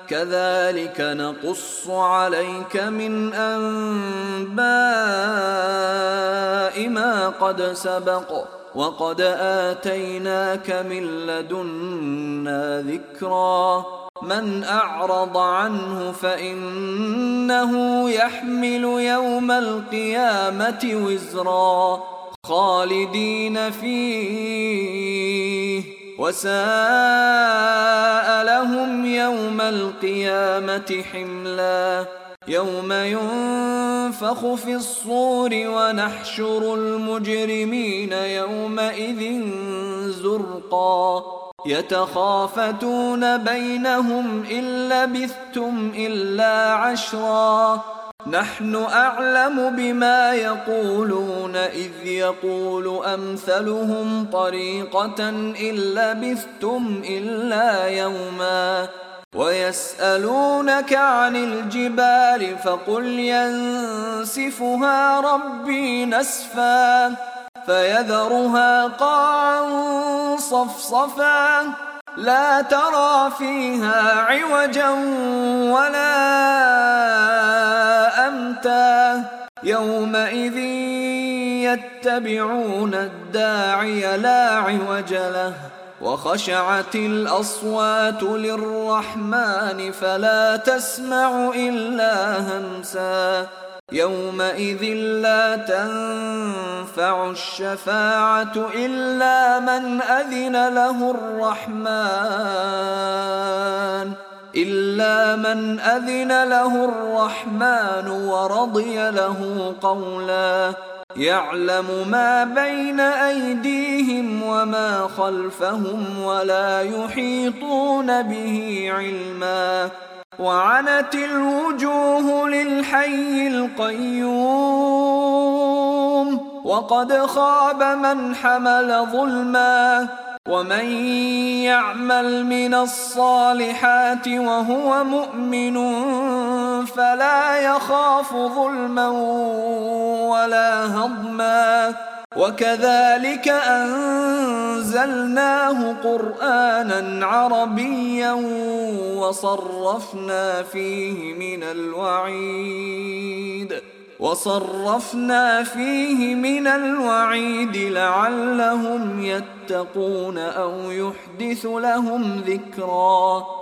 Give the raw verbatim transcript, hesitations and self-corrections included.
كذلك نقص عليك من أنباء ما قد سبق وقد آتيناك من لدنا ذكرا من أعرض عنه فإنه يحمل يوم القيامة وزرا خالدين فيه وساء لهم يوم القيامة حملا يوم ينفخ في الصور ونحشر المجرمين يومئذ زرقا يتخافتون بينهم إن لبثتم إلا عشرا نحن أعلم بما يقولون إذ يقول أمثلهم طريقة إن لبثتم إلا يوما ويسألونك عن الجبال فقل ينسفها ربي نسفا فيذرها قاعا صفصفا لا ترى فيها عوجا ولا أمتا يومئذ يتبعون الداعي لا عوج له وخشعت الأصوات للرحمن فلا تسمع إلا همسا يومئذ لا تنفع الشفاعة إلا من أذن له الرحمن إلا من أذن له الرحمن ورضي له قولا يعلم ما بين أيديهم وما خلفهم ولا يحيطون به علما وعنت الوجوه للحي القيوم وقد خاب من حمل ظلما ومن يعمل من الصالحات وهو مؤمن فلا يخاف ظلما ولا هضما وكذلك أنزلناه قرآنا عربيا وصرفنا فيه من الوعيد وصرفنا فيه من الوعيد لعلهم يتقون أو يحدث لهم ذكرا